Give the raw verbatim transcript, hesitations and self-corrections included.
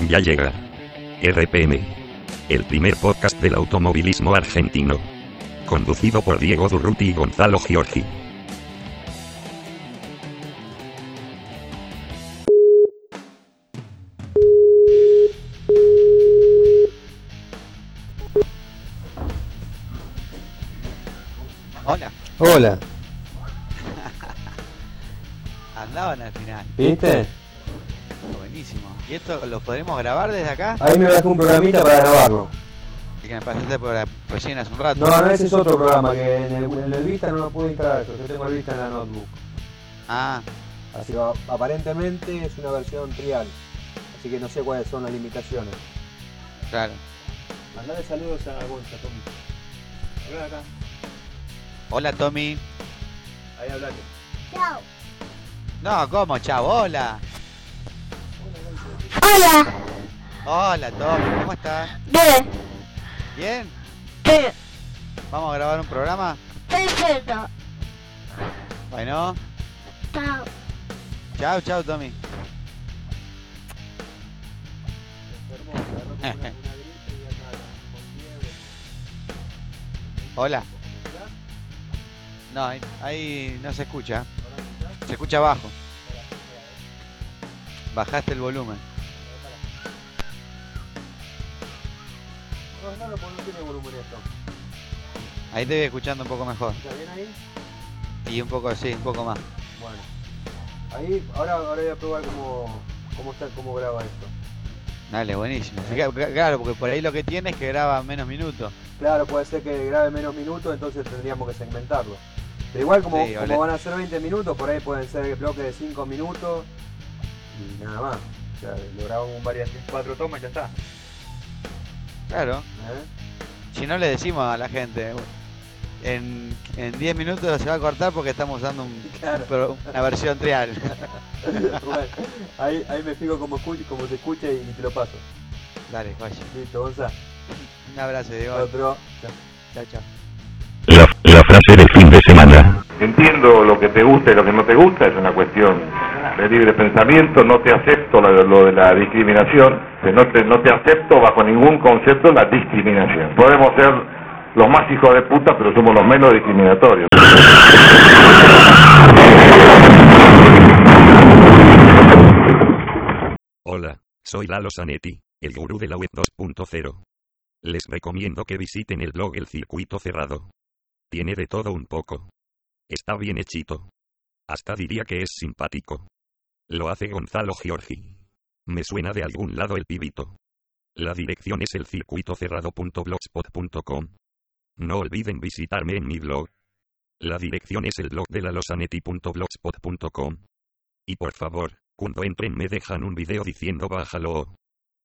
Ya llega R P M, el primer podcast del automovilismo argentino, conducido por Diego Durruti y Gonzalo Giorgi. Hola. Hola. Andaban al final. ¿Viste? Buenísimo. ¿Y esto lo podremos grabar desde acá? Ahí me bajé un programita para grabarlo. El que me pasaste por recién hace un rato. No, no, ese es otro programa que en el, en el Vista no lo pude instalar yo. Yo tengo el Vista en la notebook. Ah, Así que aparentemente es una versión trial. Así que no sé cuáles son las limitaciones. claro. Mandale saludos a Gonza, Tommy. Habla acá. Hola, Tommy. Ahí hablate. Chao. No, ¿cómo, chavo? Hola. Hola. Hola, Tommy. ¿Cómo estás? Bien. ¿Bien? Bien. ¿Vamos a grabar un programa? Perfecto. Bueno. Chao. Chao, chao, Tommy. Hola. No, ahí, ahí no se escucha. Se escucha bajo. Bajaste el volumen. No, no, no, no tiene volumen esto. Ahí te voy escuchando un poco mejor. ¿Está bien ahí? Y un poco, sí, un poco más. Bueno. Ahí, ahora, ahora voy a probar cómo, cómo, está, cómo graba esto. Dale, buenísimo. Claro, porque por ahí lo que tiene es que graba menos minutos. Claro, puede ser que grabe menos minutos, entonces tendríamos que segmentarlo. Pero igual como, Sí, como ole. van a ser veinte minutos, por ahí pueden ser bloques de cinco minutos y nada más. O sea, lo grabamos en varias cuatro tomas y ya está. Claro. ¿Eh? Si no le decimos a la gente, en, en diez minutos se va a cortar porque estamos usando un, Claro. un pro- una versión trial. Bueno, ahí, ahí me fijo cómo, escucha, cómo se escucha y te lo paso. Dale, vaya. Listo, Gonza. Un abrazo, Diego. Otro. Chao. Chao, chao. La, la frase del fin de semana. Entiendo lo que te gusta y lo que no te gusta, es una cuestión de libre pensamiento, no te acepto lo, lo de la discriminación, que no te, no te acepto bajo ningún concepto la discriminación. Podemos ser los más hijos de puta, pero somos los menos discriminatorios. Hola, soy Lalo Zanetti, el gurú de la web dos punto cero. Les recomiendo que visiten el blog El Circuito Cerrado. Tiene de todo un poco. Está bien hechito. Hasta diría que es simpático. Lo hace Gonzalo Giorgi. Me suena de algún lado el pibito. La dirección es el circuito cerrado punto blogspot punto com. No olviden visitarme en mi blog. La dirección es el blog de lalosanetti punto blogspot punto com. Y por favor, cuando entren me dejan un video diciendo bájalo.